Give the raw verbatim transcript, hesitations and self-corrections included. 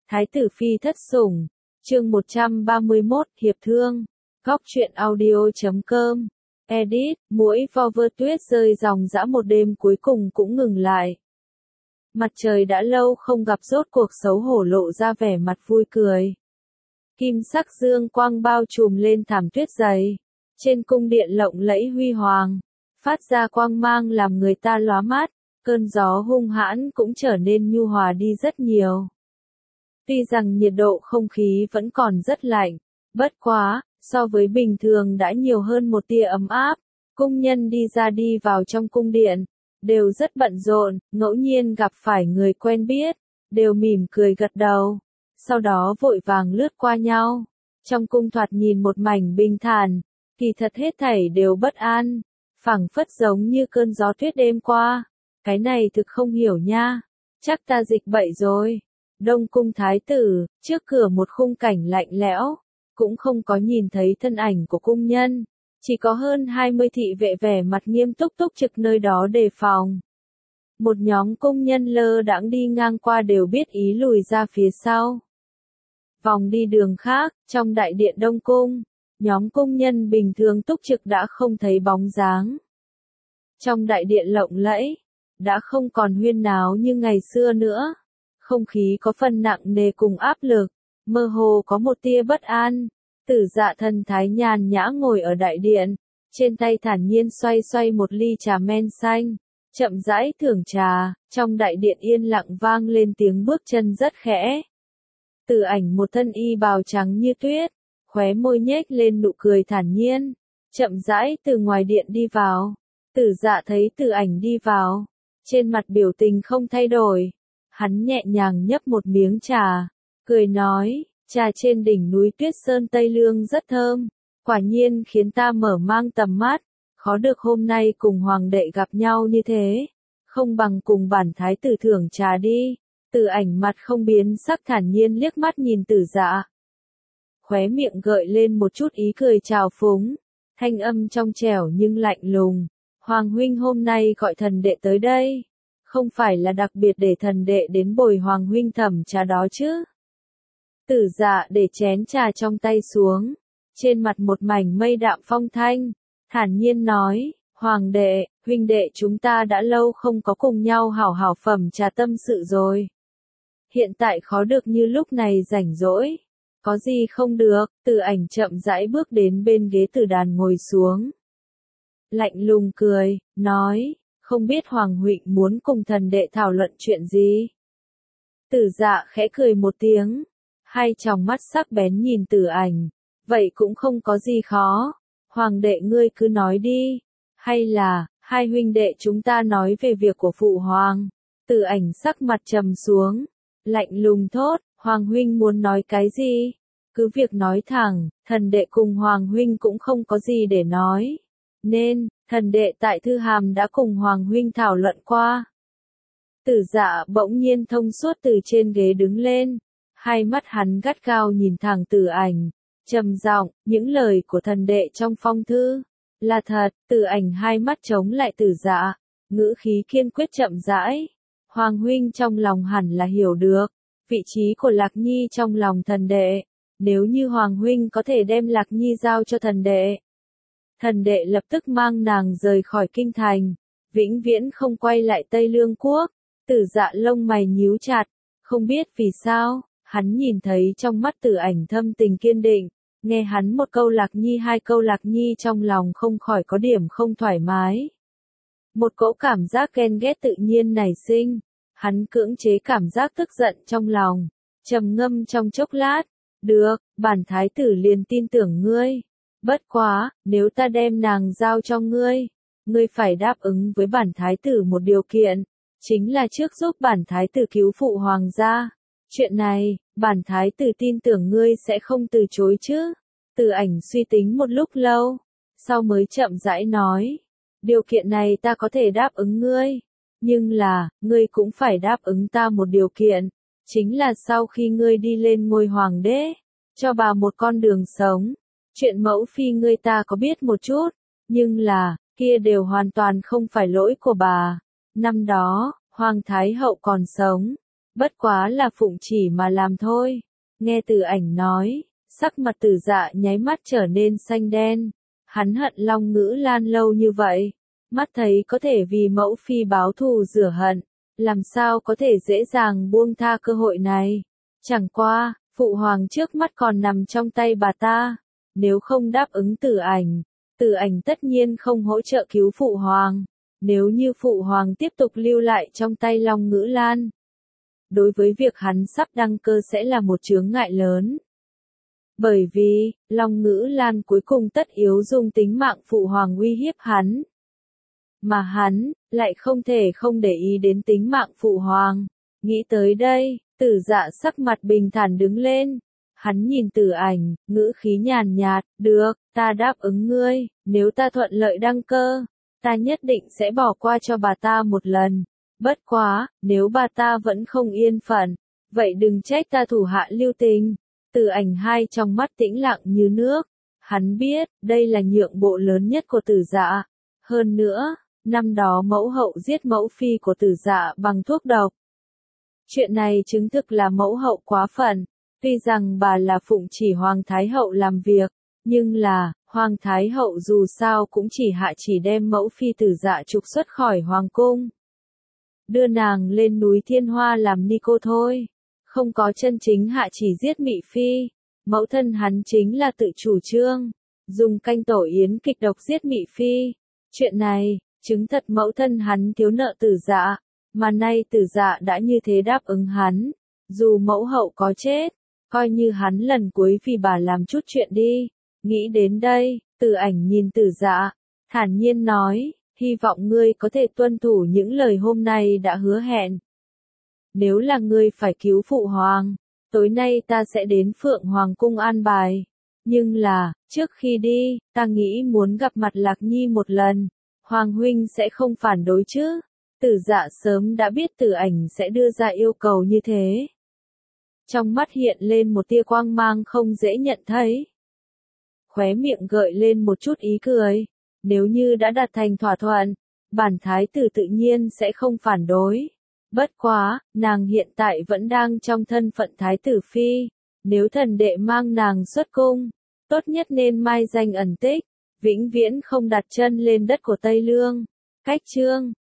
Thái tử phi thất sủng, chương một trăm ba mươi mốt, hiệp thương, góc truyện audio chấm com, edit, mũi Vover tuyết rơi ròng rã một đêm cuối cùng cũng ngừng lại. Mặt trời đã lâu không gặp rốt cuộc xấu hổ lộ ra vẻ mặt vui cười. Kim sắc dương quang bao trùm lên thảm tuyết dày, trên cung điện lộng lẫy huy hoàng, phát ra quang mang làm người ta lóa mắt, cơn gió hung hãn cũng trở nên nhu hòa đi rất nhiều. Tuy rằng nhiệt độ không khí vẫn còn rất lạnh, bất quá, so với bình thường đã nhiều hơn một tia ấm áp, cung nhân đi ra đi vào trong cung điện, đều rất bận rộn, ngẫu nhiên gặp phải người quen biết, đều mỉm cười gật đầu, sau đó vội vàng lướt qua nhau. Trong cung thoạt nhìn một mảnh bình thản, kỳ thật hết thảy đều bất an, phảng phất giống như cơn gió tuyết đêm qua. Cái này thực không hiểu nha, chắc ta dịch bậy rồi. Đông cung thái tử, trước cửa một khung cảnh lạnh lẽo, cũng không có nhìn thấy thân ảnh của cung nhân, chỉ có hơn hai mươi thị vệ vẻ mặt nghiêm túc túc trực nơi đó đề phòng. Một nhóm cung nhân lơ đãng đi ngang qua đều biết ý lùi ra phía sau. Vòng đi đường khác, trong đại điện Đông cung, nhóm cung nhân bình thường túc trực đã không thấy bóng dáng. Trong đại điện lộng lẫy, đã không còn huyên náo như ngày xưa nữa. Không khí có phần nặng nề cùng áp lực, mơ hồ có một tia bất an. Tử Dạ thần thái nhàn nhã ngồi ở đại điện, trên tay thản nhiên xoay xoay một ly trà men xanh, chậm rãi thưởng trà, trong đại điện yên lặng vang lên tiếng bước chân rất khẽ. Tử Ảnh một thân y bào trắng như tuyết, khóe môi nhếch lên nụ cười thản nhiên, chậm rãi từ ngoài điện đi vào. Tử Dạ thấy Tử Ảnh đi vào, trên mặt biểu tình không thay đổi. Hắn nhẹ nhàng nhấp một miếng trà, cười nói, trà trên đỉnh núi Tuyết Sơn Tây Lương rất thơm, quả nhiên khiến ta mở mang tầm mắt, khó được hôm nay cùng hoàng đệ gặp nhau như thế, không bằng cùng bản thái tử thưởng trà đi. Tử Ảnh mặt không biến sắc thản nhiên liếc mắt nhìn Tử Dạ. Khóe miệng gợi lên một chút ý cười trào phúng, thanh âm trong trẻo nhưng lạnh lùng, Hoàng huynh hôm nay gọi thần đệ tới đây. Không phải là đặc biệt để thần đệ đến bồi Hoàng huynh thẩm trà đó chứ. Tử Dạ để chén trà trong tay xuống, trên mặt một mảnh mây đạm phong thanh, thản nhiên nói, Hoàng đệ, huynh đệ chúng ta đã lâu không có cùng nhau hảo hảo phẩm trà tâm sự rồi. Hiện tại khó được như lúc này rảnh rỗi, có gì không được. Tử Ảnh chậm rãi bước đến bên ghế tử đàn ngồi xuống. Lạnh lùng cười, nói, không biết Hoàng huynh muốn cùng thần đệ thảo luận chuyện gì? Tử Dạ khẽ cười một tiếng, hai tròng mắt sắc bén nhìn Tử Ảnh, vậy cũng không có gì khó, Hoàng đệ ngươi cứ nói đi, hay là, hai huynh đệ chúng ta nói về việc của phụ hoàng. Tử Ảnh sắc mặt trầm xuống, lạnh lùng thốt, Hoàng huynh muốn nói cái gì? Cứ việc nói thẳng, thần đệ cùng Hoàng huynh cũng không có gì để nói. Nên, thần đệ tại Thư Hàm đã cùng Hoàng huynh thảo luận qua. Tử Dạ bỗng nhiên thông suốt từ trên ghế đứng lên, hai mắt hắn gắt gao nhìn thẳng Tử Ảnh, trầm giọng, những lời của thần đệ trong phong thư là thật. Tử Ảnh hai mắt chống lại Tử Dạ, ngữ khí kiên quyết chậm rãi, Hoàng huynh trong lòng hẳn là hiểu được vị trí của Lạc Nhi trong lòng thần đệ, nếu như Hoàng huynh có thể đem Lạc Nhi giao cho thần đệ, thần đệ lập tức mang nàng rời khỏi kinh thành, vĩnh viễn không quay lại Tây Lương quốc. Tử Dạ lông mày nhíu chặt, không biết vì sao, hắn nhìn thấy trong mắt Tử Ảnh thâm tình kiên định, nghe hắn một câu Lạc Nhi hai câu Lạc Nhi trong lòng không khỏi có điểm không thoải mái. Một cỗ cảm giác ghen ghét tự nhiên nảy sinh, hắn cưỡng chế cảm giác tức giận trong lòng, trầm ngâm trong chốc lát, được, bản thái tử liền tin tưởng ngươi. Bất quá, nếu ta đem nàng giao cho ngươi, ngươi phải đáp ứng với bản thái tử một điều kiện, chính là trước giúp bản thái tử cứu phụ hoàng gia. Chuyện này, bản thái tử tin tưởng ngươi sẽ không từ chối chứ. Tử Ảnh suy tính một lúc lâu, sau mới chậm rãi nói, điều kiện này ta có thể đáp ứng ngươi, nhưng là, ngươi cũng phải đáp ứng ta một điều kiện, chính là sau khi ngươi đi lên ngôi hoàng đế, cho bà một con đường sống. Chuyện mẫu phi ngươi ta có biết một chút, nhưng là, kia đều hoàn toàn không phải lỗi của bà. Năm đó, Hoàng Thái Hậu còn sống, Bất quá là phụng chỉ mà làm thôi. Nghe Từ Ảnh nói, sắc mặt Từ Dạ nháy mắt trở nên xanh đen. Hắn hận Long Ngữ Lan lâu như vậy, mắt thấy có thể vì mẫu phi báo thù rửa hận, làm sao có thể dễ dàng buông tha cơ hội này. Chẳng qua, phụ hoàng trước mắt còn nằm trong tay bà ta, nếu không đáp ứng Từ Ảnh, Từ Ảnh tất nhiên không hỗ trợ cứu phụ hoàng. Nếu như phụ hoàng tiếp tục lưu lại trong tay Long Ngữ Lan, đối với việc hắn sắp đăng cơ sẽ là một chướng ngại lớn. Bởi vì, Long Ngữ Lan cuối cùng tất yếu dùng tính mạng phụ hoàng uy hiếp hắn. Mà hắn, lại không thể không để ý đến tính mạng phụ hoàng. Nghĩ tới đây, Tử Dạ sắc mặt bình thản đứng lên. Hắn nhìn Từ Ảnh, ngữ khí nhàn nhạt, được, ta đáp ứng ngươi, nếu ta thuận lợi đăng cơ, ta nhất định sẽ bỏ qua cho bà ta một lần. Bất quá, nếu bà ta vẫn không yên phận, vậy đừng trách ta thủ hạ lưu tình. Từ Ảnh hai trong mắt tĩnh lặng như nước. Hắn biết, đây là nhượng bộ lớn nhất của Tử Dạ. Hơn nữa, năm đó mẫu hậu giết mẫu phi của Tử Dạ bằng thuốc độc. Chuyện này chứng thực là mẫu hậu quá phận. Tuy rằng bà là phụng chỉ Hoàng Thái Hậu làm việc, nhưng là, Hoàng Thái Hậu dù sao cũng chỉ hạ chỉ đem mẫu phi Tử Dạ trục xuất khỏi Hoàng cung. Đưa nàng lên núi Thiên Hoa làm ni cô thôi. Không có chân chính hạ chỉ giết Mị Phi. Mẫu thân hắn chính là tự chủ trương, dùng canh tổ yến kịch độc giết Mị Phi. Chuyện này, chứng thật mẫu thân hắn thiếu nợ Tử Dạ, mà nay Tử Dạ đã như thế đáp ứng hắn. Dù mẫu hậu có chết, coi như hắn lần cuối vì bà làm chút chuyện đi. Nghĩ đến đây, Từ Ảnh nhìn Tử Dạ, thản nhiên nói, hy vọng ngươi có thể tuân thủ những lời hôm nay đã hứa hẹn. Nếu là ngươi phải cứu phụ hoàng, tối nay ta sẽ đến Phượng Hoàng cung an bài. Nhưng là, trước khi đi, ta nghĩ muốn gặp mặt Lạc Nhi một lần. Hoàng huynh sẽ không phản đối chứ? Tử Dạ sớm đã biết Từ Ảnh sẽ đưa ra yêu cầu như thế. Trong mắt hiện lên một tia quang mang không dễ nhận thấy. Khóe miệng gợi lên một chút ý cười. Nếu như đã đạt thành thỏa thuận, bản thái tử tự nhiên sẽ không phản đối. Bất quá, nàng hiện tại vẫn đang trong thân phận thái tử phi. Nếu thần đệ mang nàng xuất cung, tốt nhất nên mai danh ẩn tích, vĩnh viễn không đặt chân lên đất của Tây Lương. Cách chương